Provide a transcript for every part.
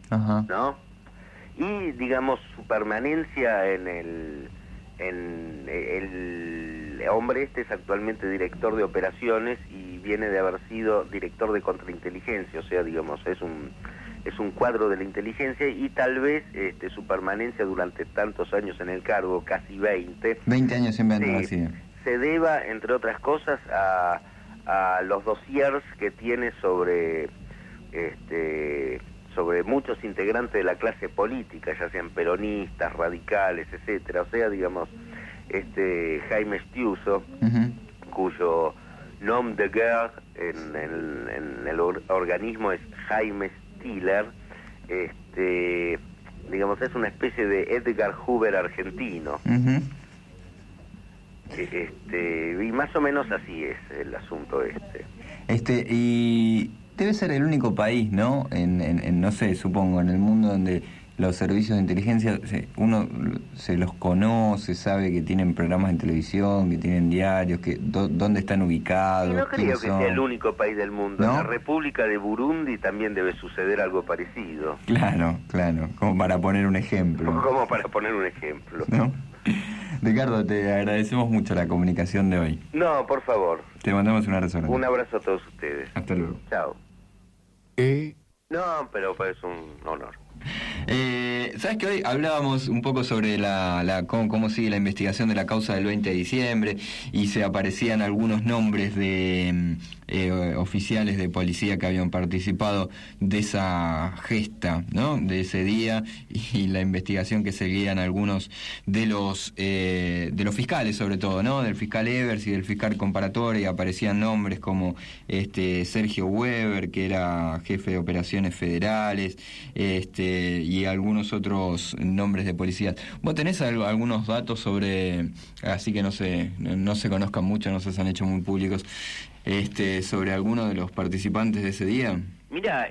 Ajá. ¿no? Y, digamos, su permanencia el hombre este es actualmente director de operaciones y viene de haber sido director de contrainteligencia, o sea, digamos, es un cuadro de la inteligencia, y tal vez su permanencia durante tantos años en el cargo, casi 20 años siempre andaba así. se deba, entre otras cosas, a los dossiers que tiene sobre muchos integrantes de la clase política, ya sean peronistas, radicales, etcétera. O sea, digamos, Jaime Stiuso, cuyo nom de guerre en el organismo es Jaime Stiller, digamos, es una especie de Edgar Hoover argentino. Y más o menos así es el asunto y debe ser el único país, ¿no? No sé, supongo, en el mundo donde los servicios de inteligencia, uno se los conoce, sabe que tienen programas en televisión, que tienen diarios, que dónde están ubicados. Y no creo que sea el único país del mundo. ¿No? En la República de Burundi también debe suceder algo parecido. Claro, como para poner un ejemplo. ¿No? Ricardo, te agradecemos mucho la comunicación de hoy. No, por favor. Te mandamos un abrazo. Un abrazo a todos ustedes. Hasta luego. Chao. No, pero es un honor. ¿Sabes que hoy hablábamos un poco sobre cómo sigue la investigación de la causa del 20 de diciembre y se aparecían algunos nombres de oficiales de policía que habían participado de esa gesta, ¿no? De ese día, y la investigación que seguían algunos de los fiscales, sobre todo, ¿no? Del fiscal Evers y del fiscal Comparatore, y aparecían nombres como Sergio Weber, que era jefe de operaciones federales, y algunos otros nombres de policías. ¿Vos tenés algunos datos sobre, así que no se conozcan mucho, no se han hecho muy públicos, sobre alguno de los participantes de ese día? Mira,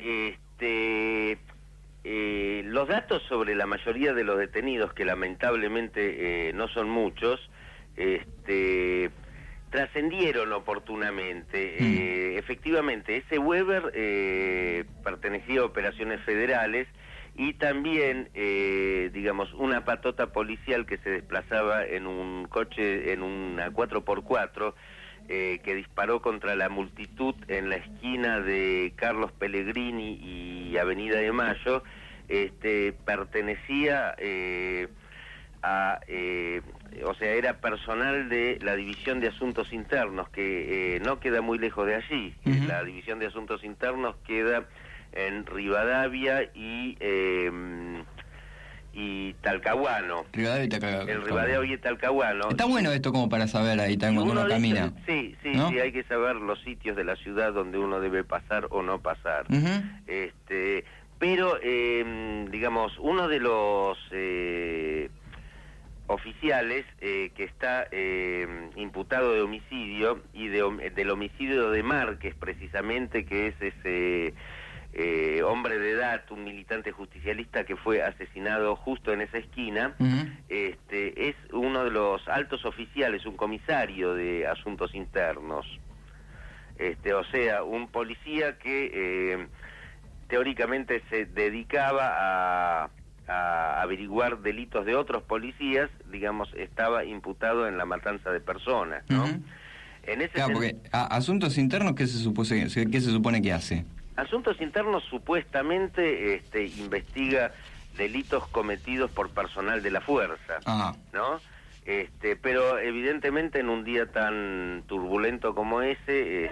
los datos sobre la mayoría de los detenidos, que lamentablemente no son muchos, trascendieron oportunamente. Efectivamente, ese Weber pertenecía a operaciones federales, y también, digamos, una patota policial que se desplazaba en un coche, en una 4x4, que disparó contra la multitud en la esquina de Carlos Pellegrini y Avenida de Mayo, pertenecía o sea, era personal de la División de Asuntos Internos, que no queda muy lejos de allí. La División de Asuntos Internos queda en Rivadavia y Talcahuano. En Rivadavia y Talcahuano. Está bueno esto como para saber ahí cuando uno camina. Sí, ¿no? Sí, hay que saber los sitios de la ciudad donde uno debe pasar o no pasar. Pero, digamos, uno de los oficiales que está imputado de homicidio, y del homicidio de Márquez, precisamente, que es ese hombre de edad, un militante justicialista que fue asesinado justo en esa esquina, es uno de los altos oficiales, un comisario de asuntos internos, o sea, un policía que teóricamente se dedicaba a averiguar delitos de otros policías, digamos, estaba imputado en la matanza de personas, ¿no? En ese porque asuntos internos, ¿qué se supone que hace? Asuntos Internos supuestamente investiga delitos cometidos por personal de la fuerza, ¿no? Pero evidentemente en un día tan turbulento como ese,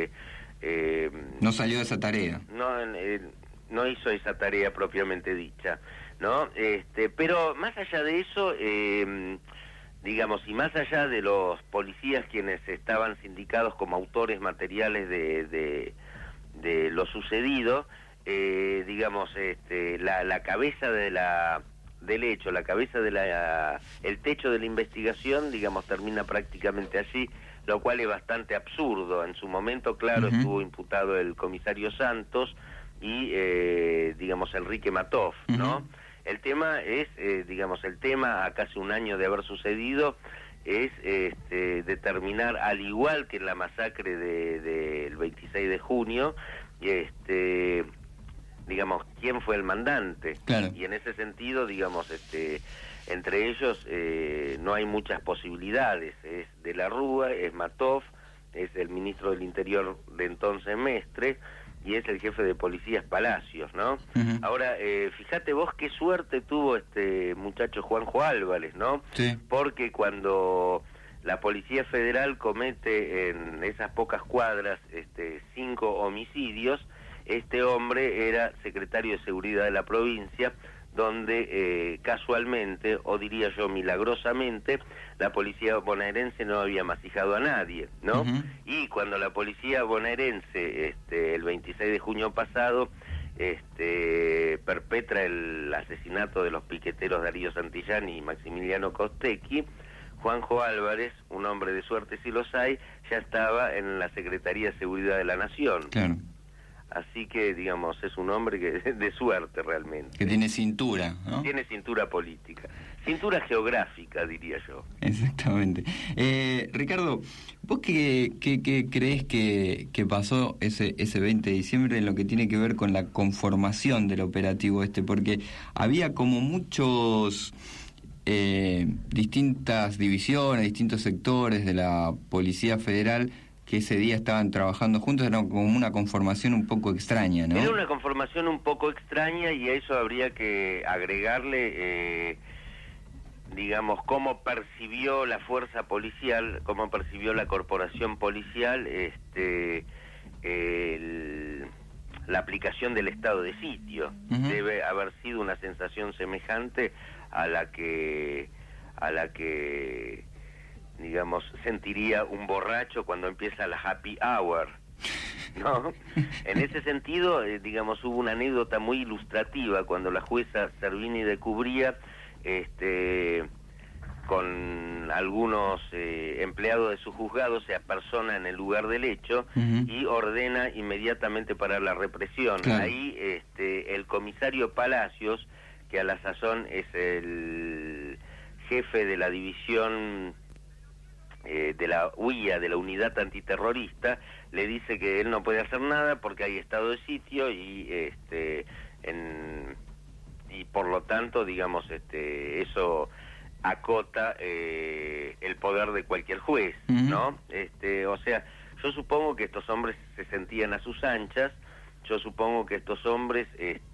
no salió de esa tarea. No hizo esa tarea propiamente dicha, ¿no? Pero más allá de eso, digamos, y más allá de los policías quienes estaban sindicados como autores materiales de lo sucedido, digamos, la cabeza del hecho, la cabeza el techo de la investigación, digamos, termina prácticamente allí, lo cual es bastante absurdo. En su momento, claro, estuvo imputado el comisario Santos y, digamos, Enrique Matoff, ¿no? El tema es, digamos, a casi un año de haber sucedido, es determinar, al igual que en la masacre del 26 de junio, digamos, quién fue el mandante. Claro. Y en ese sentido, digamos, entre ellos no hay muchas posibilidades. Es de la Rúa, es Matov, es el ministro del Interior de entonces Mestre, y es el jefe de policías Palacios, ¿no? Uh-huh. Ahora, fíjate vos qué suerte tuvo este muchacho Juanjo Álvarez, ¿no? Sí. Porque cuando la Policía Federal comete en esas pocas cuadras 5 homicidios, este hombre era secretario de Seguridad de la provincia, donde casualmente, o diría yo milagrosamente, la policía bonaerense no había masijado a nadie, ¿no? Uh-huh. Y cuando la policía bonaerense, el 26 de junio pasado, perpetra el asesinato de los piqueteros Darío Santillán y Maximiliano Costecchi, Juanjo Álvarez, un hombre de suerte si los hay, ya estaba en la Secretaría de Seguridad de la Nación. Claro. Así que, digamos, es un hombre que de suerte realmente. Que tiene cintura, ¿no? Tiene cintura política. Cintura geográfica, diría yo. Exactamente. Ricardo, ¿vos qué creés que pasó ese 20 de diciembre en lo que tiene que ver con la conformación del operativo Porque había como muchos... distintas divisiones, distintos sectores de la Policía Federal que ese día estaban trabajando juntos, era como una conformación un poco extraña, ¿no? Era una conformación un poco extraña y a eso habría que agregarle, digamos, cómo percibió la fuerza policial, cómo percibió la corporación policial, la aplicación del estado de sitio. Uh-huh. Debe haber sido una sensación semejante a la que digamos sentiría un borracho cuando empieza la happy hour, ¿no? En ese sentido, digamos, hubo una anécdota muy ilustrativa cuando la jueza Servini de Cubría, con algunos empleados de su juzgado se apersona en el lugar del hecho. Uh-huh. Y ordena inmediatamente parar la represión. Claro. Ahí el comisario Palacios, que a la sazón es el jefe de la división de la UIA, de la unidad antiterrorista, le dice que él no puede hacer nada porque hay estado de sitio y por lo tanto, digamos, eso acota el poder de cualquier juez, uh-huh. ¿no? O sea, yo supongo que estos hombres se sentían a sus anchas, yo supongo que estos hombres,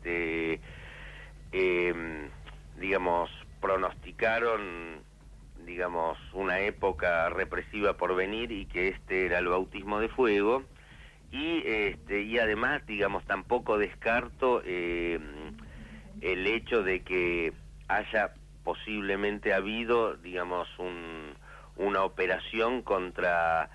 digamos, pronosticaron, digamos, una época represiva por venir y que era el bautismo de fuego, y además, digamos, tampoco descarto el hecho de que haya posiblemente habido, digamos, una operación contra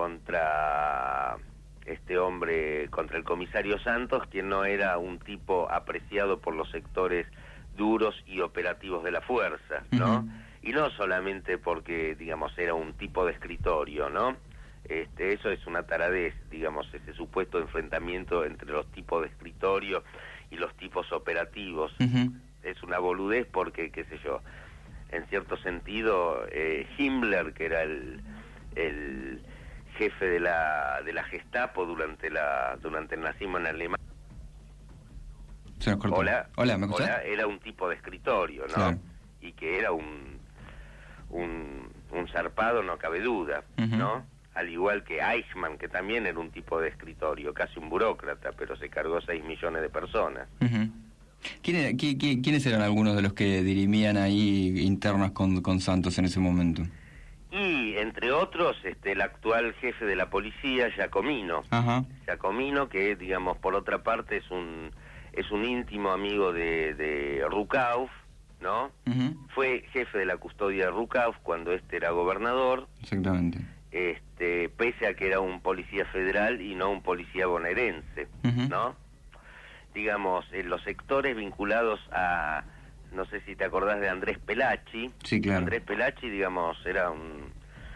este hombre, contra el comisario Santos, quien no era un tipo apreciado por los sectores duros y operativos de la fuerza, ¿no? Uh-huh. Y no solamente porque, digamos, era un tipo de escritorio, ¿no? Eso es una taradez, digamos, ese supuesto enfrentamiento entre los tipos de escritorio y los tipos operativos. Uh-huh. Es una boludez porque, qué sé yo, en cierto sentido, Himmler, que era el jefe de la Gestapo durante el nazismo en Alemania. Se nos cortó. Hola, ¿me escuchás? Hola, era un tipo de escritorio, ¿no? Claro. Y que era un zarpado, no cabe duda, uh-huh. ¿no? Al igual que Eichmann, que también era un tipo de escritorio, casi un burócrata, pero se cargó 6 millones de personas. Uh-huh. ¿Quiénes eran algunos de los que dirimían ahí internas con Santos en ese momento? Y, entre otros, el actual jefe de la policía, Giacomino. Uh-huh. Giacomino, que, digamos, por otra parte es un íntimo amigo de Rukauf, ¿no? Uh-huh. Fue jefe de la custodia de Rukauf cuando era gobernador. Exactamente. Pese a que era un policía federal y no un policía bonaerense, uh-huh. ¿no? Digamos, en los sectores vinculados a, no sé si te acordás de Andrés Pelacci. Sí, claro. Andrés Pelacci, digamos, era un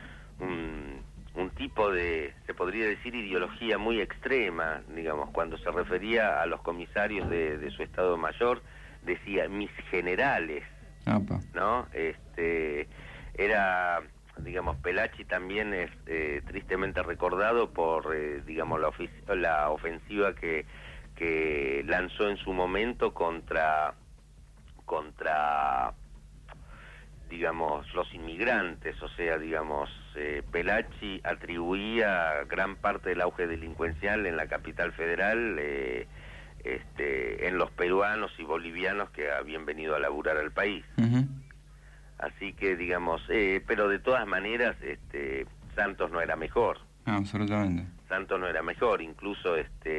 tipo de, se podría decir, ideología muy extrema, digamos, cuando se refería a los comisarios de su Estado Mayor, decía, mis generales, Apa. ¿no? Era, digamos, Pelacci también es tristemente recordado por, digamos, la ofensiva que que lanzó en su momento contra digamos, los inmigrantes. O sea, digamos, Pelachi atribuía gran parte del auge delincuencial en la capital federal en los peruanos y bolivianos que habían venido a laburar al país. Uh-huh. Así que, digamos, pero de todas maneras, Santos no era mejor. Absolutamente. Santos no era mejor, incluso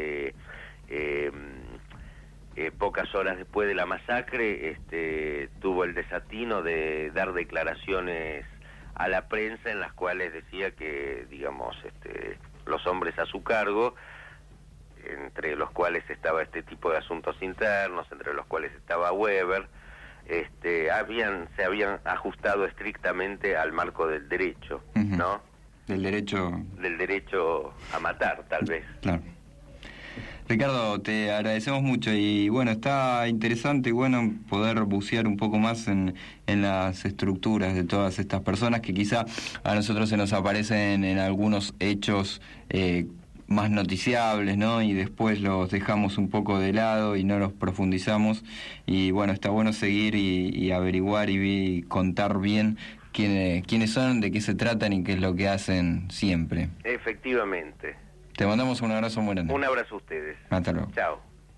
pocas horas después de la masacre tuvo el desatino de dar declaraciones a la prensa en las cuales decía que, digamos, los hombres a su cargo, entre los cuales estaba este tipo de asuntos internos, entre los cuales estaba Weber, se habían ajustado estrictamente al marco del derecho, uh-huh. ¿no? Del derecho a matar, tal vez. Claro. Ricardo, te agradecemos mucho y bueno, está interesante y bueno poder bucear un poco más en las estructuras de todas estas personas que quizá a nosotros se nos aparecen en algunos hechos más noticiables, ¿no? Y después los dejamos un poco de lado y no los profundizamos y bueno, está bueno seguir y averiguar y contar bien quiénes son, de qué se tratan y qué es lo que hacen siempre. Efectivamente. Te mandamos un abrazo muy grande. Un abrazo a ustedes. Hasta luego. Chao.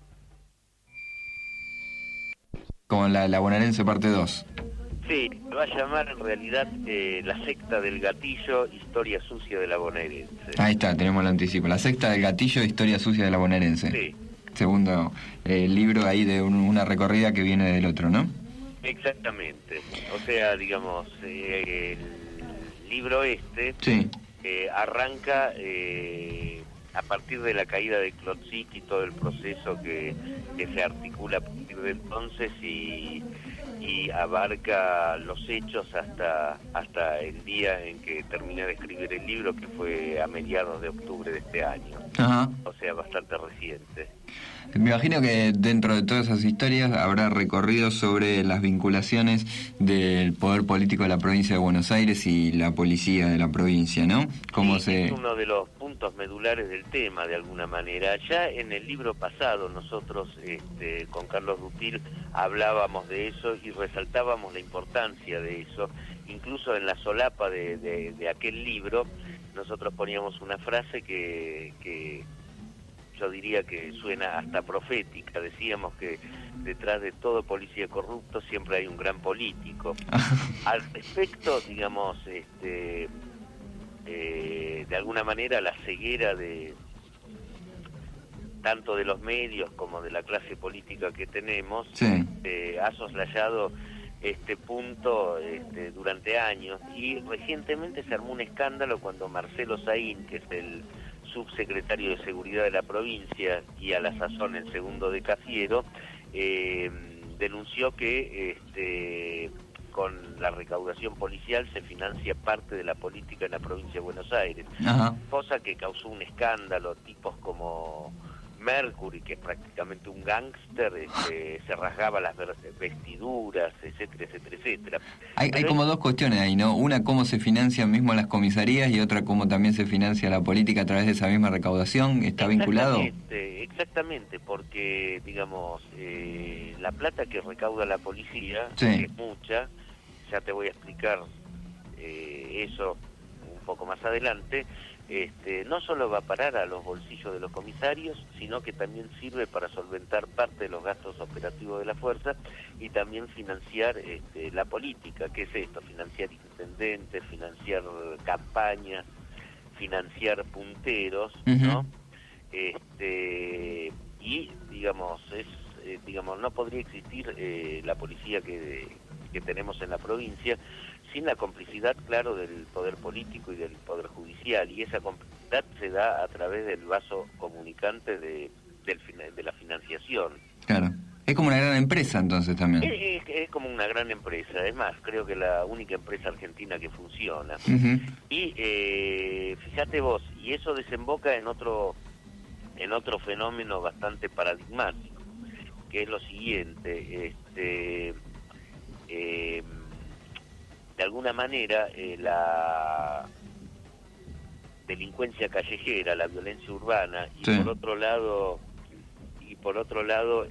Con la bonaerense parte 2. Sí, va a llamar en realidad La secta del gatillo, historia sucia de la bonaerense. Ahí está, tenemos el anticipo. La secta del gatillo, historia sucia de la bonaerense. Sí. Segundo libro ahí de una recorrida que viene del otro, ¿no? Exactamente. O sea, digamos, el libro sí. Arranca a partir de la caída de Klotzki y todo el proceso que se articula a partir de entonces y abarca los hechos hasta el día en que terminé de escribir el libro, que fue a mediados de octubre de este año. Ajá. O sea, bastante reciente. Me imagino que dentro de todas esas historias habrá recorridos sobre las vinculaciones del poder político de la provincia de Buenos Aires y la policía de la provincia, ¿no? Es uno de los puntos medulares del tema, de alguna manera. Ya en el libro pasado nosotros, con Carlos Rutil, hablábamos de eso y resaltábamos la importancia de eso. Incluso en la solapa de aquel libro, nosotros poníamos una frase que yo diría que suena hasta profética. Decíamos que detrás de todo policía corrupto siempre hay un gran político. Al respecto, digamos, de alguna manera la ceguera de tanto de los medios como de la clase política que tenemos, sí. Ha soslayado este punto durante años, y recientemente se armó un escándalo cuando Marcelo Saín, que es el subsecretario de Seguridad de la provincia y a la sazón el segundo de Cafiero, denunció que con la recaudación policial se financia parte de la política en la provincia de Buenos Aires. Ajá. Cosa que causó un escándalo. Tipos como Mercury, que es prácticamente un gángster, se rasgaba las vestiduras, etcétera, etcétera, etcétera. Hay como dos cuestiones ahí, ¿no? Una, cómo se financian mismo las comisarías, y otra, cómo también se financia la política a través de esa misma recaudación. ¿Está vinculado? Exactamente, porque, digamos, la plata que recauda la policía, sí. que es mucha, ya te voy a explicar eso un poco más adelante, no solo va a parar a los bolsillos de los comisarios, sino que también sirve para solventar parte de los gastos operativos de la fuerza y también financiar la política. ¿Qué es esto? Financiar intendentes, financiar campañas, financiar punteros, ¿no? Y digamos, no podría existir la policía que tenemos en la provincia sin la complicidad, claro, del poder político y del poder judicial, y esa complicidad se da a través del vaso comunicante de la financiación. Claro. Es como una gran empresa entonces también. Es como una gran empresa, es más, creo que la única empresa argentina que funciona. Uh-huh. Y fíjate vos, y eso desemboca en otro fenómeno bastante paradigmático, que es lo siguiente. De alguna manera, la delincuencia callejera, la violencia urbana, y sí. por otro lado,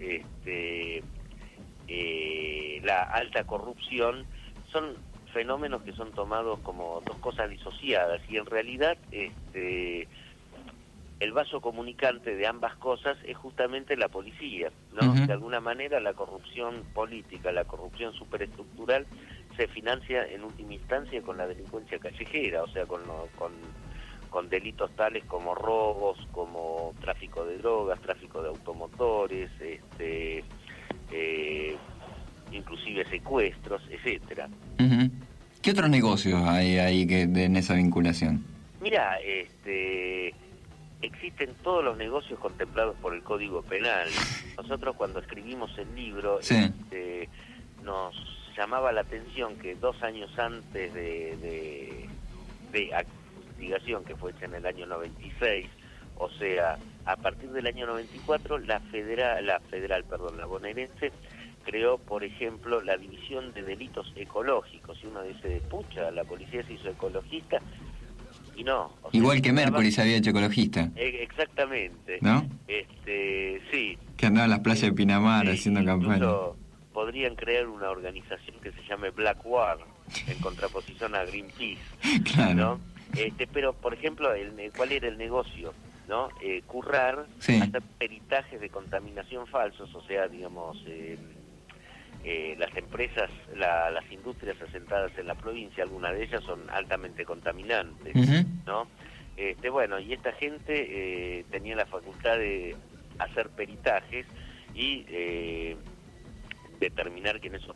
la alta corrupción, son fenómenos que son tomados como dos cosas disociadas, y en realidad el vaso comunicante de ambas cosas es justamente la policía, ¿no? Uh-huh. De alguna manera la corrupción política, la corrupción superestructural se financia en última instancia con la delincuencia callejera, o sea, con delitos tales como robos, como tráfico de drogas, tráfico de automotores, inclusive secuestros, etcétera. Uh-huh. ¿Qué otros negocios hay ahí en esa vinculación? Mira, existen todos los negocios contemplados por el Código Penal. Nosotros cuando escribimos el libro, sí, nos llamaba la atención que 2 años antes de investigación, que fue hecha en el año 96, o sea, a partir del año 94, la bonaerense creó, por ejemplo, la división de delitos ecológicos, y uno dice, pucha, la policía se hizo ecologista, y no. Igual que Mercury se había hecho ecologista. Exactamente. ¿No? Sí. Que andaba en las playas de Pinamar haciendo campaña. Podrían crear una organización que se llame Black War, en contraposición a Greenpeace. Claro. ¿No? Pero, por ejemplo, ¿cuál era el negocio? ¿No? Currar, sí, hacer peritajes de contaminación falsos, o sea, digamos, las empresas, las industrias asentadas en la provincia, algunas de ellas son altamente contaminantes, uh-huh, ¿no? Bueno, y esta gente tenía la facultad de hacer peritajes y determinar en esos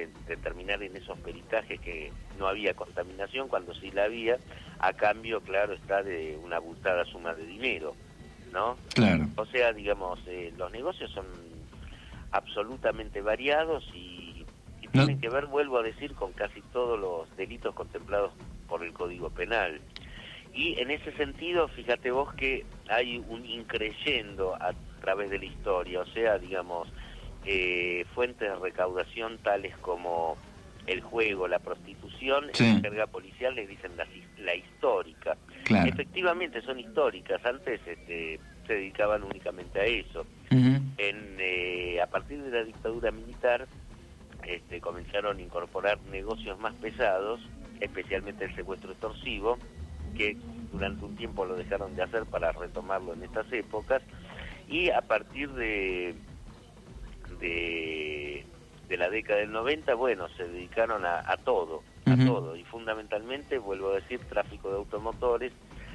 peritajes que no había contaminación, cuando sí la había, a cambio, claro, está de una abultada suma de dinero, ¿no? Claro. O sea, digamos, los negocios son absolutamente variados y tienen que ver, vuelvo a decir, con casi todos los delitos contemplados por el Código Penal. Y en ese sentido, fíjate vos que hay un increyendo a través de la historia, o sea, digamos, fuentes de recaudación tales como el juego, la prostitución, sí, en jerga policial les dicen la histórica. Claro. Efectivamente son históricas, antes se dedicaban únicamente a eso. Uh-huh. A partir de la dictadura militar comenzaron a incorporar negocios más pesados, especialmente el secuestro extorsivo, que durante un tiempo lo dejaron de hacer para retomarlo en estas épocas, y a partir de la década del 90, bueno, se dedicaron a todo, uh-huh, todo, y fundamentalmente, vuelvo a decir, tráfico de automotores,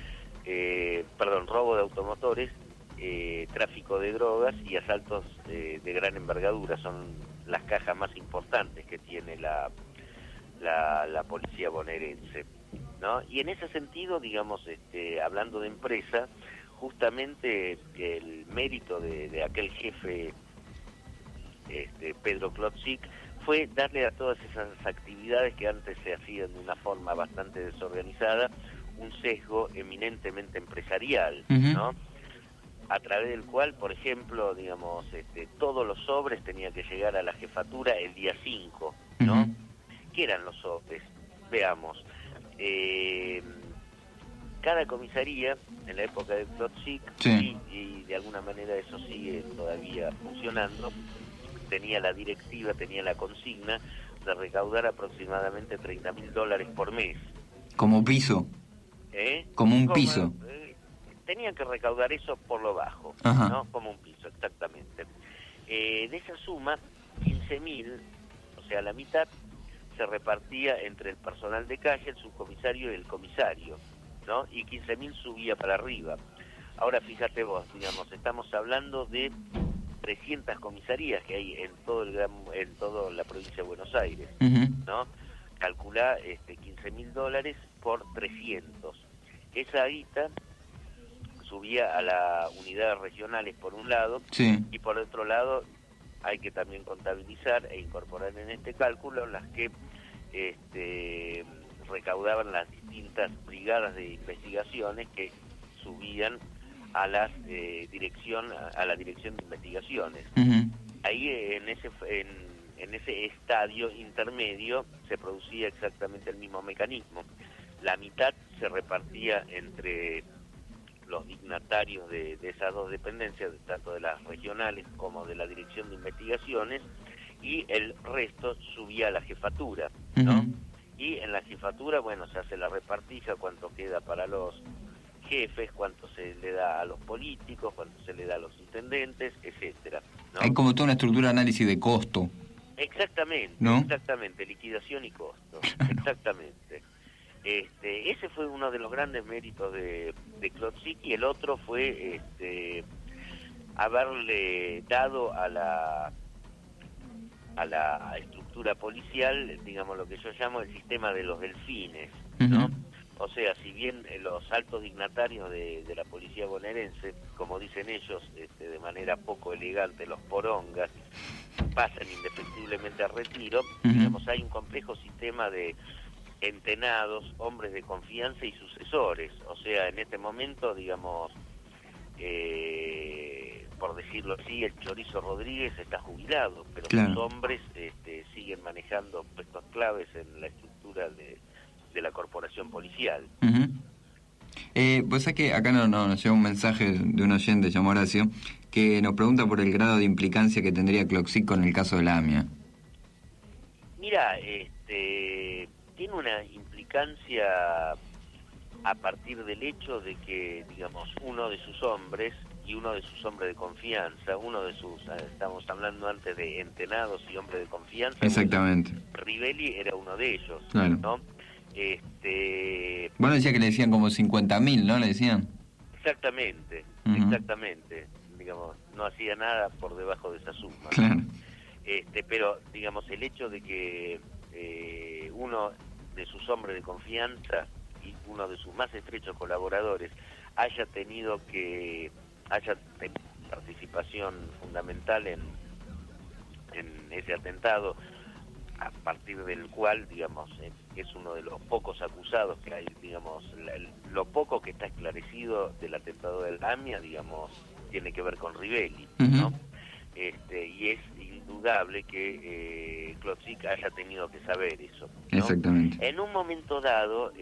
robo de automotores, tráfico de drogas y asaltos de gran envergadura. Son las cajas más importantes que tiene la policía bonaerense, ¿no? Y en ese sentido, digamos, hablando de empresa, justamente el mérito de aquel jefe, Pedro Klotzik, fue darle a todas esas actividades que antes se hacían de una forma bastante desorganizada un sesgo eminentemente empresarial, uh-huh, ¿no? A través del cual, por ejemplo, digamos, todos los sobres tenían que llegar a la jefatura el día 5, ¿no? uh-huh. ¿Qué eran los sobres? Veamos. Cada comisaría, en la época de Klotzik, sí, y de alguna manera eso sigue todavía funcionando, tenía la directiva, tenía la consigna de recaudar aproximadamente $30.000 por mes. Como piso. Como un piso. Tenían que recaudar eso por lo bajo, ajá, ¿no? Como un piso, exactamente. De esa suma, 15.000, o sea, la mitad, se repartía entre el personal de calle, el subcomisario y el comisario, ¿no? Y 15.000 subía para arriba. Ahora fíjate vos, digamos, estamos hablando de 300 comisarías que hay en toda la provincia de Buenos Aires, uh-huh, ¿no? Calculá $15.000 por 300. Esa guita subía a las unidades regionales por un lado, sí, y por otro lado hay que también contabilizar e incorporar en este cálculo las que recaudaban las distintas brigadas de investigaciones que subían a la dirección de investigaciones. uh-huh, Ahí en ese estadio intermedio se producía exactamente el mismo mecanismo. La mitad se repartía entre los dignatarios de esas dos dependencias, tanto de las regionales como de la Dirección de Investigaciones, y el resto subía a la jefatura, ¿no? Uh-huh. Y en la jefatura, bueno, se hace la repartija, cuánto queda para los jefes, cuánto se le da a los políticos, cuánto se le da a los intendentes, etcétera, ¿no? Hay como toda una estructura de análisis de costo. Exactamente, ¿no? Exactamente, liquidación y costo, exactamente. Ese fue uno de los grandes méritos de Klotzik, y el otro fue haberle dado a la estructura policial, digamos, lo que yo llamo el sistema de los delfines, ¿no? Uh-huh. O sea, si bien los altos dignatarios de la policía bonaerense, como dicen ellos, de manera poco elegante, los porongas, pasan indefectiblemente a retiro, uh-huh, digamos, hay un complejo sistema de entenados, hombres de confianza y sucesores. O sea, en este momento, digamos, por decirlo así, el Chorizo Rodríguez está jubilado, pero claro, sus hombres siguen manejando puestos claves en la estructura de la corporación policial. uh-huh. Pues es que acá nos llega un mensaje de un oyente llamado Horacio que nos pregunta por el grado de implicancia que tendría Klotzik con el caso de la AMIA. Mira, tiene una implicancia a partir del hecho de que, digamos, uno de sus hombres y uno de sus hombres de confianza, estamos hablando antes de entenados y hombres de confianza. Exactamente. Rivelli era uno de ellos, claro, ¿no? Bueno, decía que le decían como 50.000, ¿no? Le decían. Exactamente, uh-huh, exactamente. Digamos, no hacía nada por debajo de esa suma. Claro. Pero, digamos, el hecho de que uno de sus hombres de confianza y uno de sus más estrechos colaboradores haya tenido participación fundamental en ese atentado, a partir del cual, digamos, es uno de los pocos acusados que hay, digamos, lo poco que está esclarecido del atentado del AMIA, digamos, tiene que ver con Rivelli, ¿no? Uh-huh. Y es indudable que Klotzik haya tenido que saber eso, ¿no? Exactamente. En un momento dado,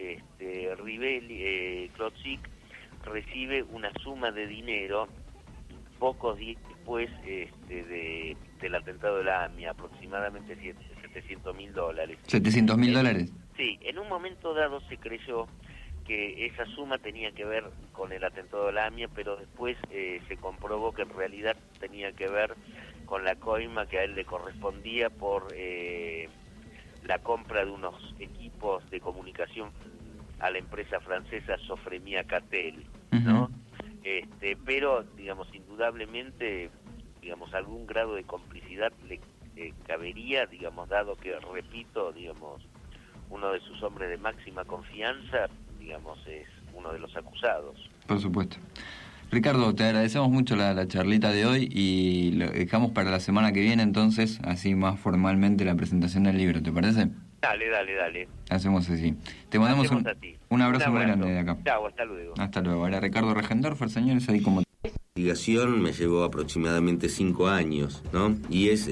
Klotzik recibe una suma de dinero pocos días después del atentado de la AMIA, aproximadamente $700.000. $700.000. Sí, en un momento dado se creyó que esa suma tenía que ver con el atentado de la AMIA, pero después se comprobó que en realidad tenía que ver con la coima que a él le correspondía por la compra de unos equipos de comunicación a la empresa francesa Sofremia Catel, ¿no? Uh-huh. Pero, digamos, indudablemente, digamos, algún grado de complicidad le cabería, digamos, dado que, repito, digamos, uno de sus hombres de máxima confianza, digamos, es uno de los acusados. Por supuesto. Ricardo, te agradecemos mucho la charlita de hoy y lo dejamos para la semana que viene, entonces, así más formalmente la presentación del libro, ¿te parece? Dale. Hacemos así. Te mandamos un abrazo muy grande de acá. Chao, hasta luego. Hasta luego. Era Ricardo Regendorfer, señores, ahí como... La investigación me llevó aproximadamente 5 años, ¿no? Y es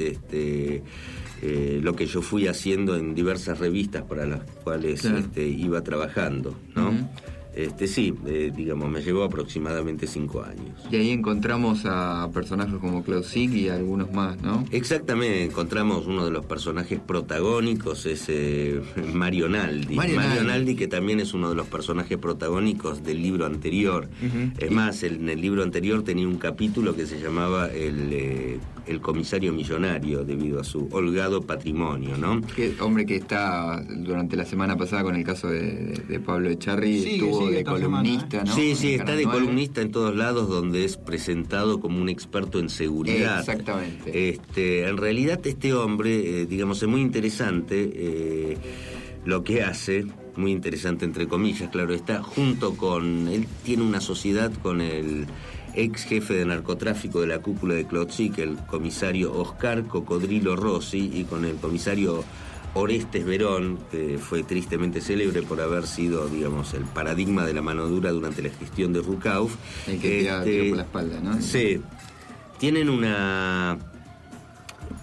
lo que yo fui haciendo en diversas revistas para las cuales claro, iba trabajando, ¿no? Uh-huh. Digamos, me llevó aproximadamente 5 años. Y ahí encontramos a personajes como Klotzik y algunos más, ¿no? Exactamente, encontramos uno de los personajes protagónicos, es Mario Naldi. Mario Naldi, que también es uno de los personajes protagónicos del libro anterior. Uh-huh. Es más, en el libro anterior tenía un capítulo que se llamaba el comisario millonario, debido a su holgado patrimonio, ¿no? Hombre que está durante la semana pasada con el caso de Pablo Echarri, sí, estuvo de columnista, ¿no? Sí, está de columnista en todos lados, donde es presentado como un experto en seguridad. Exactamente. En realidad este hombre, digamos, es muy interesante lo que hace, muy interesante entre comillas, claro está, él tiene una sociedad con el ex jefe de narcotráfico de la cúpula de Klotzik, el comisario Oscar Cocodrilo Rossi, y con el comisario Orestes Verón, que fue tristemente célebre por haber sido, digamos, el paradigma de la mano dura durante la gestión de Rukauf. El que tiró por la espalda, ¿no? Sí. Tienen una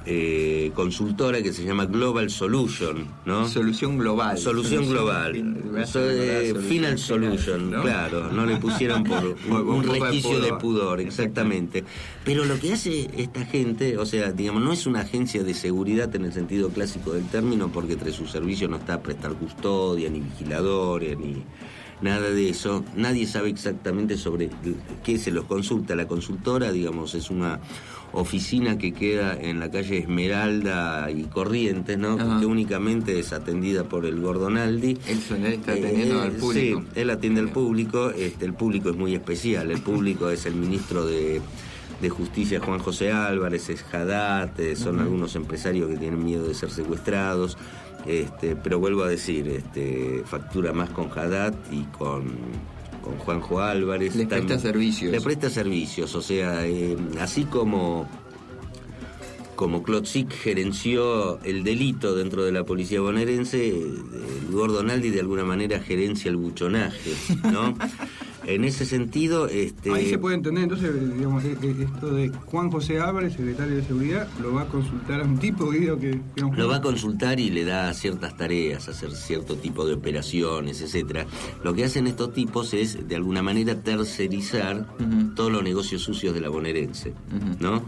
consultora que se llama Global Solution, ¿no? Solución global. Solución global. Final Solution, ¿no? Claro, no le pusieron por un resquicio de pudor, exactamente. Pero lo que hace esta gente, o sea, digamos, no es una agencia de seguridad en el sentido clásico del término, porque entre sus servicios no está a prestar custodia, ni vigiladores, ni nada de eso. Nadie sabe exactamente sobre qué se los consulta. La consultora, digamos, es una oficina que queda en la calle Esmeralda y Corrientes, ¿no? Que únicamente es atendida por el Gordonaldi. Él está atendiendo al público. Sí, él atiende al público. El público es muy especial. El público es el ministro de Justicia, Juan José Álvarez, es Haddad, son algunos empresarios que tienen miedo de ser secuestrados. Pero vuelvo a decir, factura más con Haddad y con Juanjo Álvarez. Les presta servicios. Le presta servicios, o sea, así como Klotzik gerenció el delito dentro de la policía bonaerense, el Gordonaldi de alguna manera gerencia el buchonaje, ¿no? En ese sentido, ahí se puede entender, entonces, digamos, esto de Juan José Álvarez, secretario de Seguridad, lo va a consultar a un tipo, Guido, que... Digamos, lo va a consultar y le da ciertas tareas, hacer cierto tipo de operaciones, etcétera. Lo que hacen estos tipos es, de alguna manera, tercerizar todos los negocios sucios de la bonaerense, ¿no?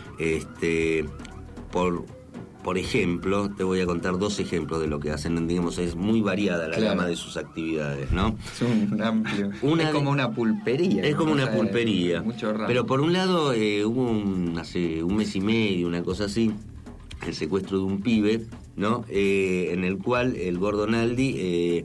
Por ejemplo, te voy a contar 2 ejemplos de lo que hacen. Digamos, es muy variada la gama de sus actividades, ¿no? Es un amplio. Es como una pulpería. Es como una pulpería. Mucho ramo. Pero por un lado, hubo hace un mes y medio, una cosa así, el secuestro de un pibe, ¿no? En el cual el Gordonaldi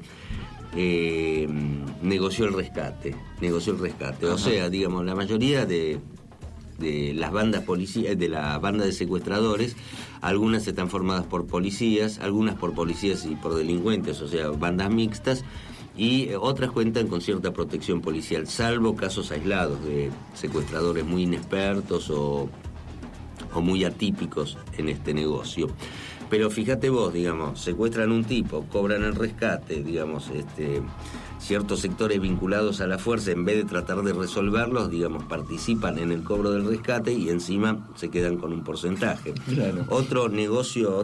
negoció el rescate. O sea, digamos, la mayoría de las bandas de la banda de secuestradores, algunas están formadas por policías, algunas por policías y por delincuentes, o sea, bandas mixtas, y otras cuentan con cierta protección policial, salvo casos aislados de secuestradores muy inexpertos o muy atípicos en este negocio. Pero fíjate vos, digamos, secuestran un tipo, cobran el rescate, digamos, ciertos sectores vinculados a la fuerza, en vez de tratar de resolverlos, digamos, participan en el cobro del rescate y encima se quedan con un porcentaje. Claro. Otro negocio,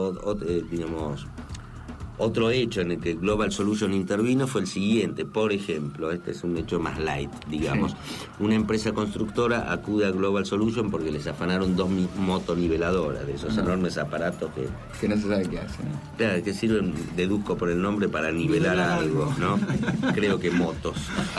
otro hecho en el que Global Solution intervino fue el siguiente. Por ejemplo, este es un hecho más light, digamos. Sí. Una empresa constructora acude a Global Solution porque les afanaron 2 motoniveladoras, de esos enormes aparatos que no se sabe qué hacen, ¿no? Claro, que sirven, deduzco por el nombre, para nivelar algo, ¿no? Creo que motos.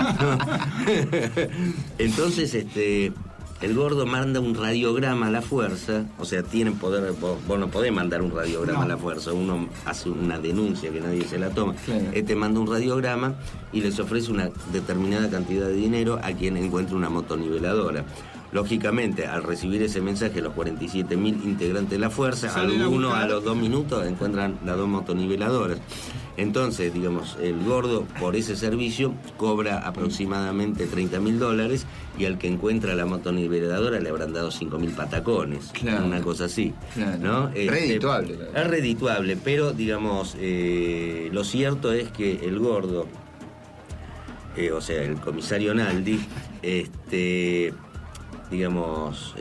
Entonces, el Gordo manda un radiograma a la fuerza, o sea, tienen poder, vos no podés mandar un radiograma a la fuerza, uno hace una denuncia que nadie se la toma. Claro. Manda un radiograma y les ofrece una determinada cantidad de dinero a quien encuentre una motoniveladora. Lógicamente, al recibir ese mensaje, los 47.000 integrantes de la fuerza, algunos a los 2 minutos encuentran las 2 motoniveladoras. Entonces, digamos, el Gordo por ese servicio cobra aproximadamente $30.000 y al que encuentra la motoniveladora le habrán dado 5.000 patacones, claro, una cosa así, claro, ¿no? Redituable. Es redituable, pero, digamos, lo cierto es que el Gordo, o sea, el comisario Naldi, digamos,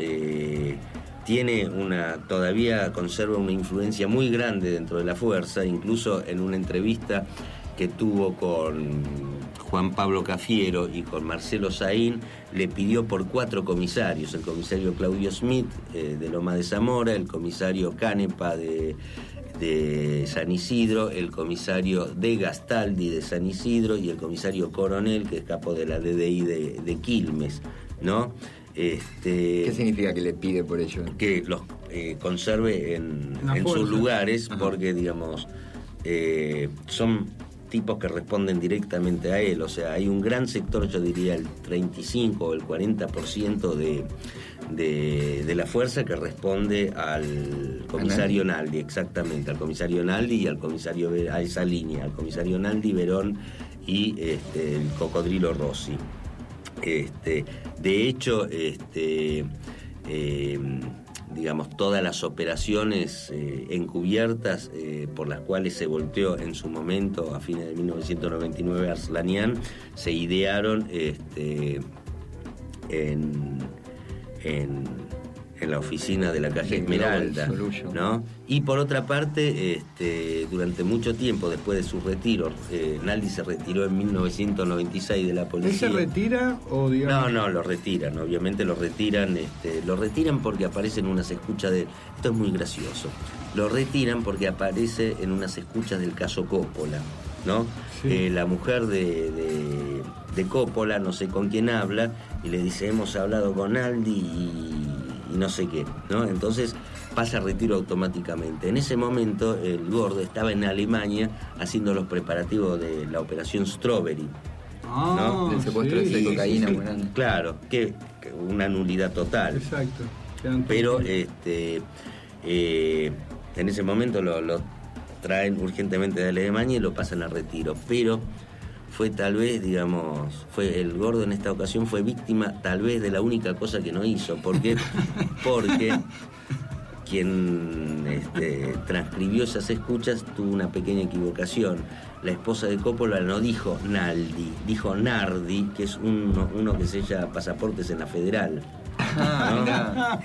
todavía conserva una influencia muy grande dentro de la fuerza. Incluso en una entrevista que tuvo con Juan Pablo Cafiero y con Marcelo Saín, le pidió por 4 comisarios: el comisario Claudio Smith de Loma de Zamora, el comisario Canepa de San Isidro, el comisario de Gastaldi de San Isidro y el comisario Coronel, que es capo de la DDI de Quilmes, ¿no? ¿Qué significa que le pide por ello? Que los conserve en sus lugares. Ajá. Porque, digamos, son tipos que responden directamente a él. O sea, hay un gran sector, yo diría el 35 o el 40% de la fuerza que responde al comisario Naldi, exactamente, al comisario Naldi y al comisario, a esa línea, al comisario Naldi, Verón y el Cocodrilo Rossi. De hecho, digamos, todas las operaciones encubiertas por las cuales se volteó en su momento, a fines de 1999, Arslanian, se idearon en en la oficina de la calle Esmeralda, ¿no? Y por otra parte, durante mucho tiempo después de su retiro, Naldi se retiró en 1996 de la policía. ¿Él se retira o digamos? No, lo retiran, obviamente lo retiran porque aparecen unas escuchas de... Esto es muy gracioso. Lo retiran porque aparece en unas escuchas del caso Coppola, ¿no? Sí. La mujer de Coppola, no sé con quién habla, y le dice, hemos hablado con Naldi y no sé qué, ¿no? Entonces pasa a retiro automáticamente. En ese momento el gordo estaba en Alemania haciendo los preparativos de la operación Strawberry, ¿no? El secuestro de cocaína. Sí. Claro, que una nulidad total. Exacto. Pero en ese momento lo traen urgentemente de Alemania y lo pasan a retiro. Pero fue tal vez, fue el gordo en esta ocasión fue víctima tal vez de la única cosa que no hizo. Porque quien transcribió esas escuchas tuvo una pequeña equivocación. La esposa de Coppola no dijo Naldi, dijo Nardi, que es uno que sella pasaportes en la Federal, ¿no?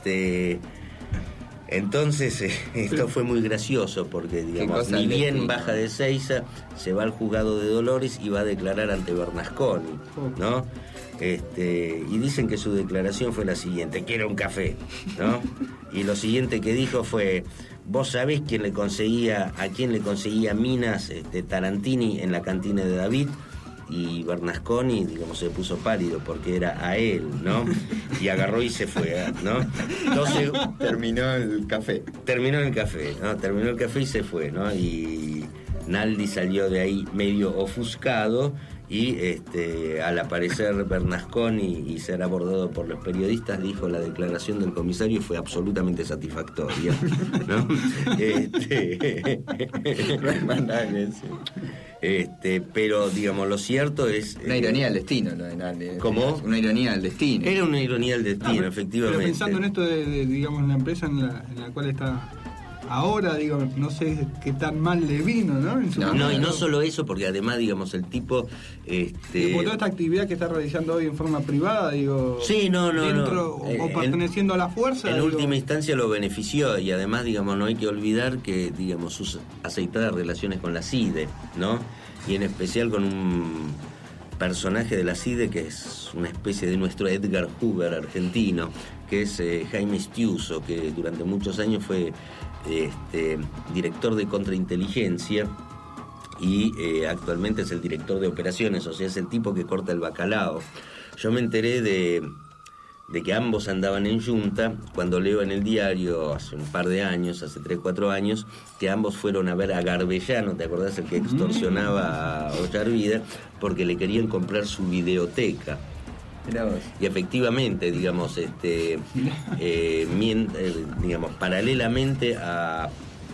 Entonces esto fue muy gracioso porque ni bien baja de Seiza, se va al juzgado de Dolores y va a declarar ante Bernasconi, ¿no? Y dicen que su declaración fue la siguiente: quiero un café, ¿no? Y lo siguiente que dijo fue: ¿vos sabés a quién le conseguía minas Tarantini en la cantina de David? Y Bernasconi, se puso pálido porque era a él, ¿no? Y agarró y se fue, ¿no? Entonces terminó el café, ¿no? Y se fue, ¿no? Y Naldi salió de ahí medio ofuscado y al aparecer Bernasconi y ser abordado por los periodistas, dijo: la declaración del comisario fue absolutamente satisfactoria, ¿no? No hay más nada que decir. Pero lo cierto es... Una ironía del destino, lo de Naldi. ¿Cómo? Una ironía del destino. Era una ironía del destino, efectivamente. Pero pensando en esto de la empresa en la cual está ahora, no sé qué tan mal le vino, ¿no? Y no solo eso, porque además, el tipo... por toda esta actividad que está realizando hoy en forma privada, Sí, dentro o perteneciendo a la fuerza. En última instancia lo benefició, y además, no hay que olvidar que, sus aceitadas relaciones con la CIDE, ¿no? Y en especial con un personaje de la CIDE que es una especie de nuestro Edgar Hoover argentino, que es Jaime Estiuso, que durante muchos años fue director de contrainteligencia y actualmente es el director de operaciones, o sea, es el tipo que corta el bacalao. Yo me enteré de que ambos andaban en yunta cuando leo en el diario hace un par de años, hace 3-4 años, que ambos fueron a ver a Garbellano, ¿te acordás? El que extorsionaba a Ollarvide, porque le querían comprar su videoteca. Y efectivamente, paralelamente a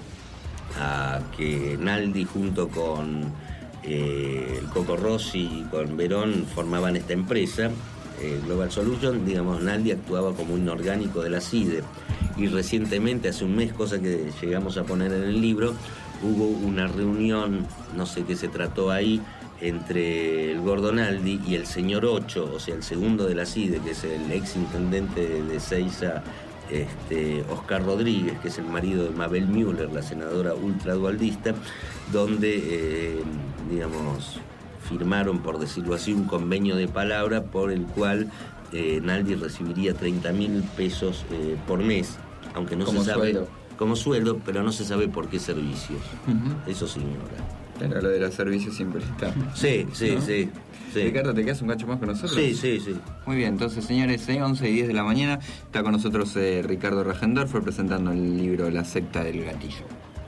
que Naldi junto con el Coco Rossi y con Verón formaban esta empresa, Global Solution, Naldi actuaba como un inorgánico de la CIDE. Y recientemente, hace un mes, cosa que llegamos a poner en el libro, hubo una reunión, no sé qué se trató ahí, entre el gordo Naldi y el señor Ocho, o sea, el segundo de la CIDE, que es el ex intendente de Seiza, Oscar Rodríguez, que es el marido de Mabel Müller, la senadora ultradualdista, donde, firmaron, por decirlo así, un convenio de palabra por el cual Naldi recibiría 30.000 pesos por mes, aunque no se sabe... Sueldo. Como sueldo, pero no se sabe por qué servicios. Eso se ignora. Claro, lo de los servicios siempre está. Sí. Ricardo, ¿te quedas un cacho más con nosotros? Sí. Muy bien, entonces, señores, 11 y 10 de la mañana está con nosotros Ricardo Rajendorf presentando el libro La secta del gatillo.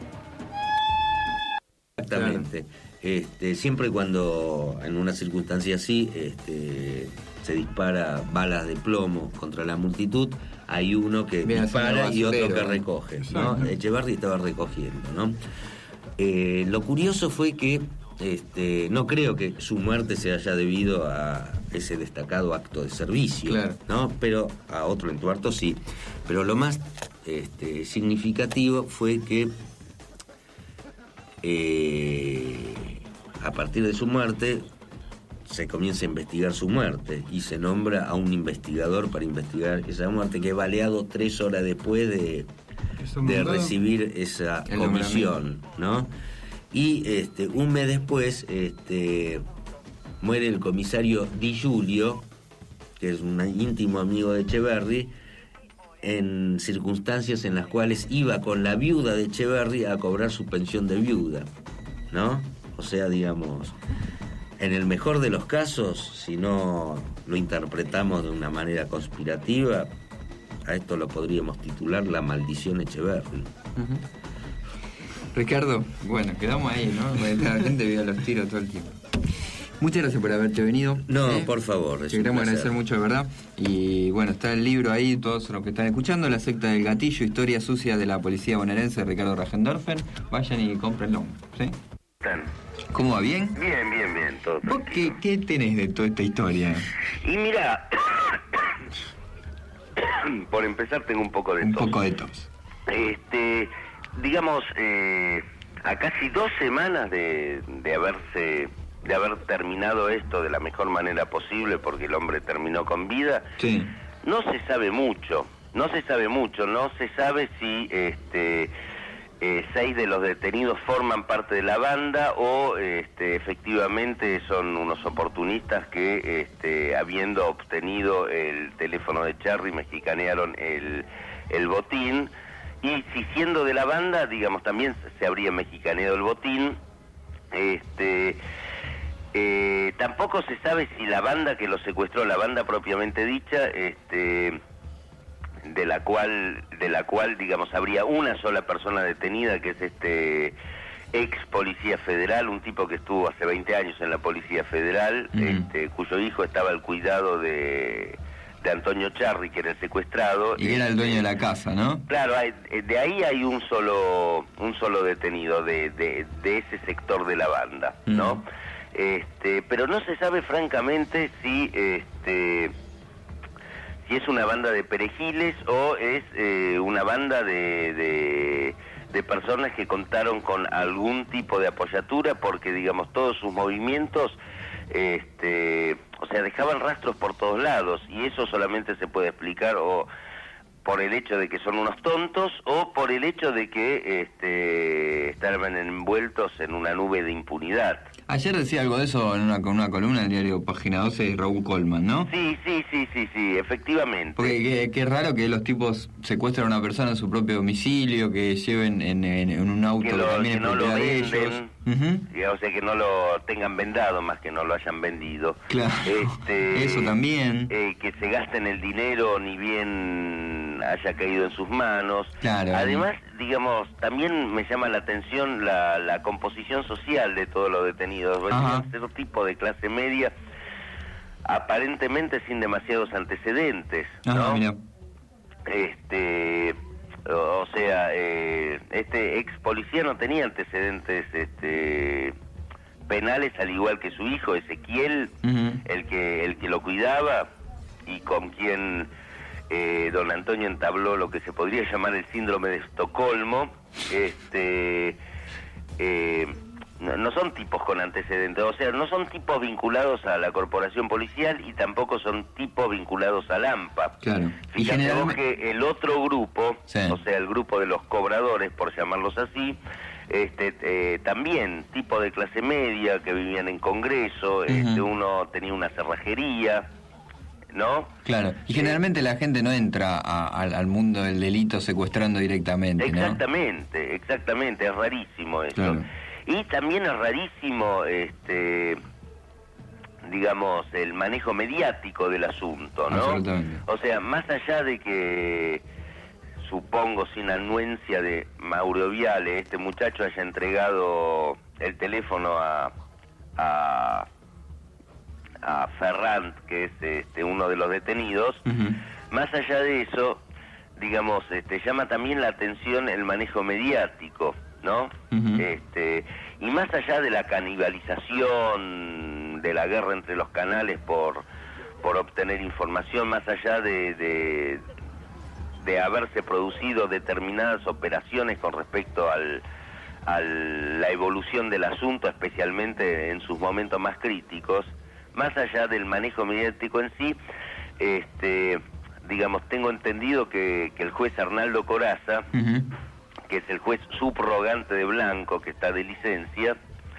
Exactamente. Claro. Siempre cuando en una circunstancia así se dispara balas de plomo contra la multitud, hay uno que dispara y otro que recoge, ¿no? Echevarri estaba recogiendo, ¿no? Lo curioso fue que no creo que su muerte se haya debido a ese destacado acto de servicio, claro, ¿no? Pero a otro entuerto sí. Pero lo más significativo fue que a partir de su muerte se comienza a investigar su muerte y se nombra a un investigador para investigar esa muerte, que es baleado 3 horas después de recibir esa comisión, ¿no? Y un mes después muere el comisario Di Giulio, que es un íntimo amigo de Echeverri, en circunstancias en las cuales iba con la viuda de Echeverri a cobrar su pensión de viuda, ¿no? O sea, digamos, en el mejor de los casos, si no lo interpretamos de una manera conspirativa, a esto lo podríamos titular La maldición Echeverri. Ricardo, bueno, quedamos ahí, ¿no? La gente vio los tiros todo el tiempo. Muchas gracias por haberte venido. No, por favor. Te queremos agradecer mucho, de verdad. Y bueno, está el libro ahí, todos los que están escuchando, La secta del gatillo, historia sucia de la policía bonaerense, de Ricardo Rajendorfer. Vayan y cómprenlo, ¿sí? ¿Cómo va? ¿Bien? Bien, todo. ¿Vos qué tenés de toda esta historia? Y mira, por empezar tengo un poco de tos. Un poco de tos. Digamos, a casi 2 semanas de haber terminado esto de la mejor manera posible, porque el hombre terminó con vida, sí. No se sabe mucho, no se sabe si 6 de los detenidos forman parte de la banda o efectivamente son unos oportunistas que habiendo obtenido el teléfono de Cherry mexicanearon el botín, y si siendo de la banda, digamos, también se habría mexicaneado el botín. Tampoco se sabe si la banda que lo secuestró, la banda propiamente dicha, de la cual digamos habría una sola persona detenida, que es ex policía federal, un tipo que estuvo hace 20 años en la policía federal, cuyo hijo estaba al cuidado de Antonio Cherry, que era el secuestrado. Y era el dueño de la casa, ¿no? Claro, de ahí hay un solo detenido de ese sector de la banda, ¿no? Pero no se sabe francamente si es una banda de perejiles o es una banda de personas que contaron con algún tipo de apoyatura, porque digamos todos sus movimientos o sea, dejaban rastros por todos lados, y eso solamente se puede explicar o por el hecho de que son unos tontos o por el hecho de que estaban envueltos en una nube de impunidad. Ayer decía algo de eso en una columna del diario Página 12 de Raúl Colman, ¿no? Sí, efectivamente. Porque qué raro que los tipos secuestren a una persona en su propio domicilio, que lleven en un auto que también es propiedad de ellos. O sea, que no lo tengan vendado más que no lo hayan vendido. Claro, eso también. Que se gasten el dinero ni bien haya caído en sus manos. Claro. Además, digamos, también me llama la atención la composición social de todos los detenidos. Ser tipo de clase media, aparentemente sin demasiados antecedentes, ¿no? Mira. O sea, este ex policía no tenía antecedentes penales, al igual que su hijo Ezequiel, el que lo cuidaba y con quien don Antonio entabló lo que se podría llamar el síndrome de Estocolmo. No son tipos con antecedentes, o sea, no son tipos vinculados a la corporación policial y tampoco son tipos vinculados al AMPA. Claro. Fíjate vos que el otro grupo, sí, o sea, el grupo de los cobradores, por llamarlos así, también tipo de clase media que vivían en Congreso, uno tenía una cerrajería, ¿no? Claro, y generalmente la gente no entra al mundo del delito secuestrando directamente, Exactamente, es rarísimo eso. Claro. Y también es rarísimo, digamos, el manejo mediático del asunto, ¿no? Absolutamente. O sea, más allá de que, supongo, sin anuencia de Mauro Viale, este muchacho haya entregado el teléfono a Ferrand, que es uno de los detenidos, más allá de eso, digamos, llama también la atención el manejo mediático, ¿no? Y más allá de la canibalización, de la guerra entre los canales por obtener información, más allá de haberse producido determinadas operaciones con respecto a la evolución del asunto, especialmente en sus momentos más críticos, más allá del manejo mediático en sí, digamos, tengo entendido que el juez Arnaldo Corazza, que es el juez subrogante de Blanco, que está de licencia,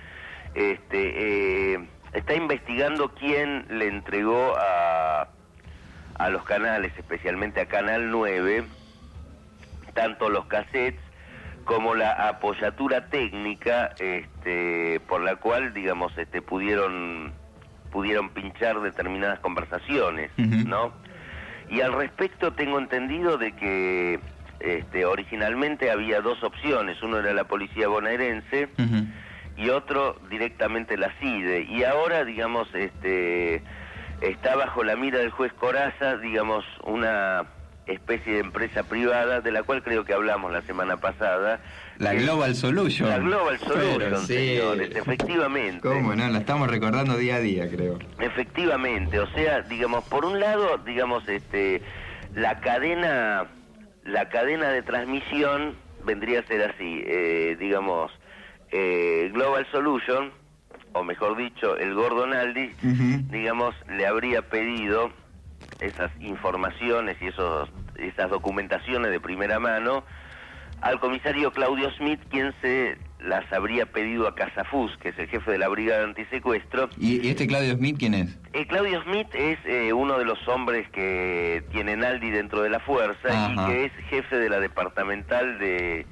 está investigando quién le entregó a los canales, especialmente a Canal 9, tanto los cassettes como la apoyatura técnica, por la cual, digamos, pudieron pinchar determinadas conversaciones, ¿no? Y al respecto tengo entendido de que originalmente había dos opciones, uno era la policía bonaerense y otro directamente la CIDE, y ahora, digamos, está bajo la mira del juez Corazza, digamos, una especie de empresa privada, de la cual creo que hablamos la semana pasada. La Global Solution. La Global Solution, sí, señores, efectivamente. ¿Cómo no? La estamos recordando día a día, creo. Efectivamente, o sea, digamos, por un lado, digamos, la cadena de transmisión vendría a ser así, digamos, Global Solution, o mejor dicho, el Gordo Naldi, digamos, le habría pedido esas informaciones y esas documentaciones de primera mano al comisario Claudio Smith, quien se las habría pedido a Casafús, que es el jefe de la Brigada Antisecuestro. ¿Y este Claudio Smith quién es? Claudio Smith es uno de los hombres que tiene Naldi dentro de la fuerza, y que es jefe de la departamental de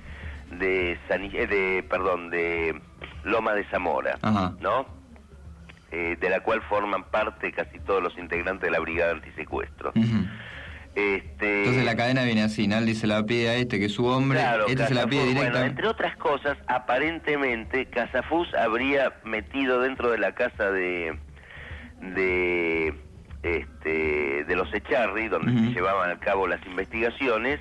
Loma de Zamora, ¿no? De la cual forman parte casi todos los integrantes de la Brigada Antisecuestro. Entonces la cadena viene así, Naldi se la pide a que es su hombre, claro, se la pide directamente. Bueno, entre otras cosas, aparentemente Casafús habría metido dentro de la casa de los Echarri, donde se llevaban a cabo las investigaciones,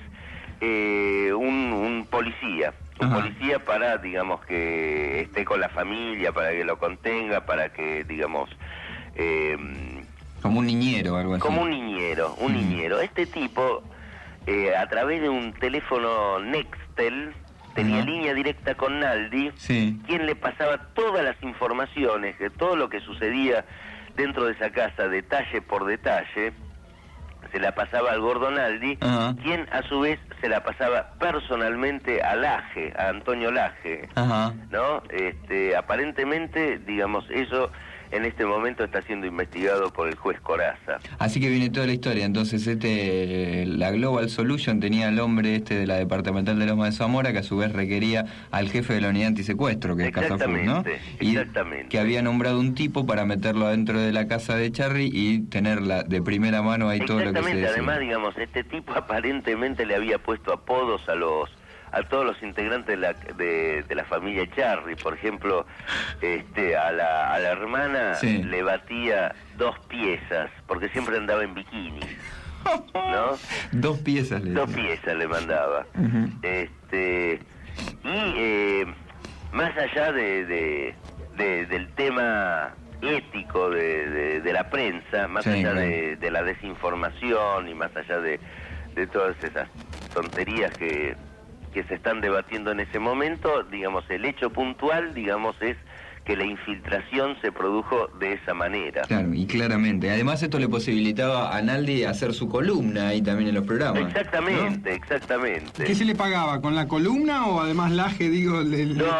un policía. Un policía para, digamos, que esté con la familia, para que lo contenga, para que, digamos... como un niñero o algo así. Como un niñero. Este tipo, a través de un teléfono Nextel, tenía línea directa con Naldi, quien le pasaba todas las informaciones, de todo lo que sucedía dentro de esa casa, detalle por detalle, se la pasaba al Gordo Naldi, quien a su vez se la pasaba personalmente a Laje, a Antonio Laje, ¿no? Aparentemente, digamos, eso en este momento está siendo investigado por el juez Corazza. Así que viene toda la historia. Entonces la Global Solution tenía al hombre de la departamental de Loma de Zamora, que a su vez requería al jefe de la unidad antisecuestro, que es Casafús, ¿no? Exactamente. Y que había nombrado un tipo para meterlo adentro de la casa de Echarri y tenerla de primera mano ahí todo lo que se decía. Además, digamos, este tipo aparentemente le había puesto apodos a todos los integrantes de la familia Echarri. Por ejemplo, a la hermana le batía 2 piezas, porque siempre andaba en bikini, ¿no? 2 piezas le 2 piezas le mandaba. Y más allá del tema ético de la prensa, más allá de la desinformación y más allá de todas esas tonterías que se están debatiendo en ese momento, digamos, el hecho puntual, digamos, es que la infiltración se produjo de esa manera. Claro, y claramente. Además, esto le posibilitaba a Naldi hacer su columna ahí también en los programas. Exactamente, ¿no? Exactamente. ¿Qué se le pagaba? ¿Con la columna o además Laje, digo? No.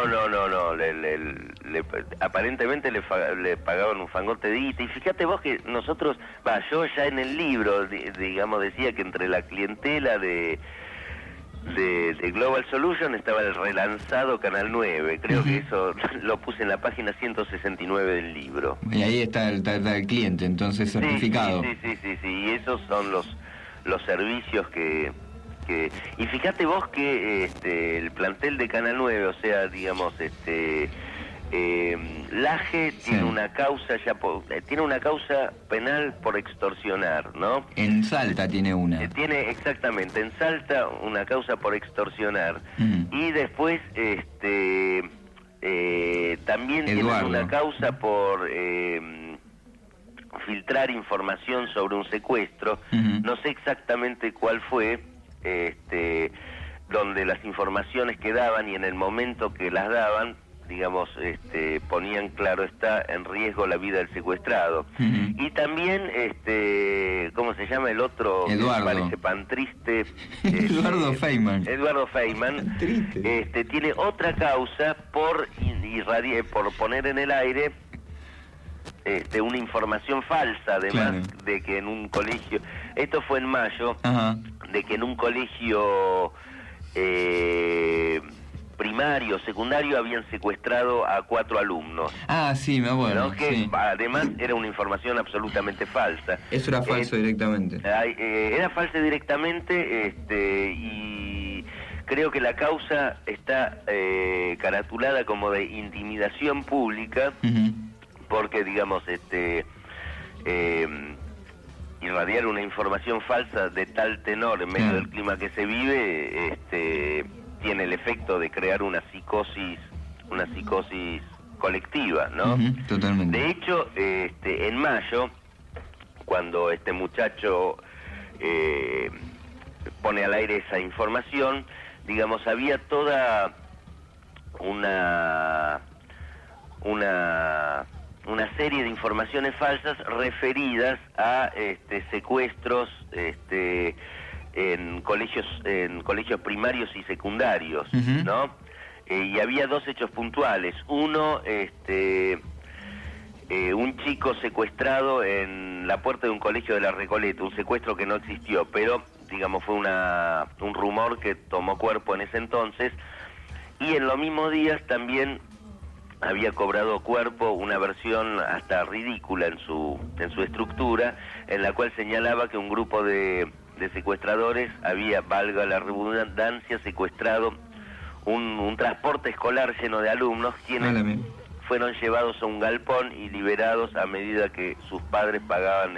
Aparentemente le pagaban un fangote de guita. Y fíjate vos que nosotros, yo ya en el libro, digamos, decía que entre la clientela de Global Solution estaba el relanzado Canal 9, creo que eso lo puse en la página 169 del libro. Y ahí está el cliente, entonces certificado. Sí, y esos son los servicios que... Y fíjate vos que el plantel de Canal 9, o sea, digamos, Laje tiene una causa tiene una causa penal por extorsionar, ¿no? En Salta tiene una. Tiene exactamente en Salta una causa por extorsionar y después también tiene una causa por filtrar información sobre un secuestro. No sé exactamente cuál fue, donde las informaciones que daban y en el momento que las daban, digamos, ponían, claro está, en riesgo la vida del secuestrado. Y también, ¿cómo se llama el otro? Eduardo. Que parece pan triste. Eduardo Feynman. Eduardo Feynman. Tiene otra causa por poner en el aire una información falsa, además de que en un colegio, esto fue en mayo, de que en un colegio primario, secundario, habían secuestrado a 4 alumnos. Ah, sí, me acuerdo. ¿No? Que además era una información absolutamente falsa. Eso era falso directamente. Era falso directamente, y creo que la causa está caratulada como de intimidación pública, porque, digamos, irradiar una información falsa de tal tenor en medio del clima que se vive, tiene el efecto de crear una psicosis colectiva, ¿no? Totalmente. De hecho, en mayo, cuando este muchacho pone al aire esa información, digamos, había toda una serie de informaciones falsas referidas a secuestros en colegios primarios y secundarios, ¿no? Y había 2 hechos puntuales. Uno, un chico secuestrado en la puerta de un colegio de La Recoleta, un secuestro que no existió, pero, digamos, fue un rumor que tomó cuerpo en ese entonces. Y en los mismos días también había cobrado cuerpo una versión hasta ridícula en su estructura, en la cual señalaba que un grupo de secuestradores había, valga la redundancia, secuestrado un transporte escolar lleno de alumnos, quienes fueron llevados a un galpón y liberados a medida que sus padres pagaban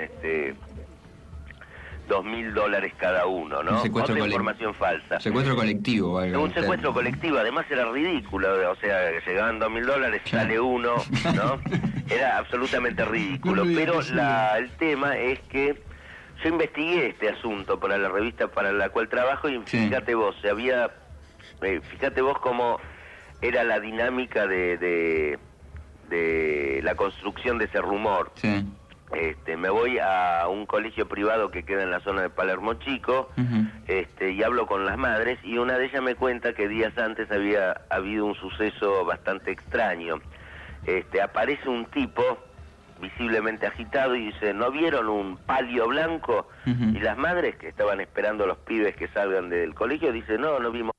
$2.000 cada uno, ¿no? Otra información falsa. Secuestro colectivo, valga. Un secuestro colectivo, además era ridículo, o sea, llegaban $2.000, sale uno, ¿no? Era absolutamente ridículo, pero el tema es que yo investigué este asunto para la revista para la cual trabajo y fíjate vos, fíjate vos cómo era la dinámica de la construcción de ese rumor. Me voy a un colegio privado que queda en la zona de Palermo Chico, y hablo con las madres, y una de ellas me cuenta que días antes había habido un suceso bastante extraño. Aparece un tipo visiblemente agitado y dice, ¿no vieron un palio blanco? Y las madres, que estaban esperando a los pibes que salgan del colegio, dicen, no vimos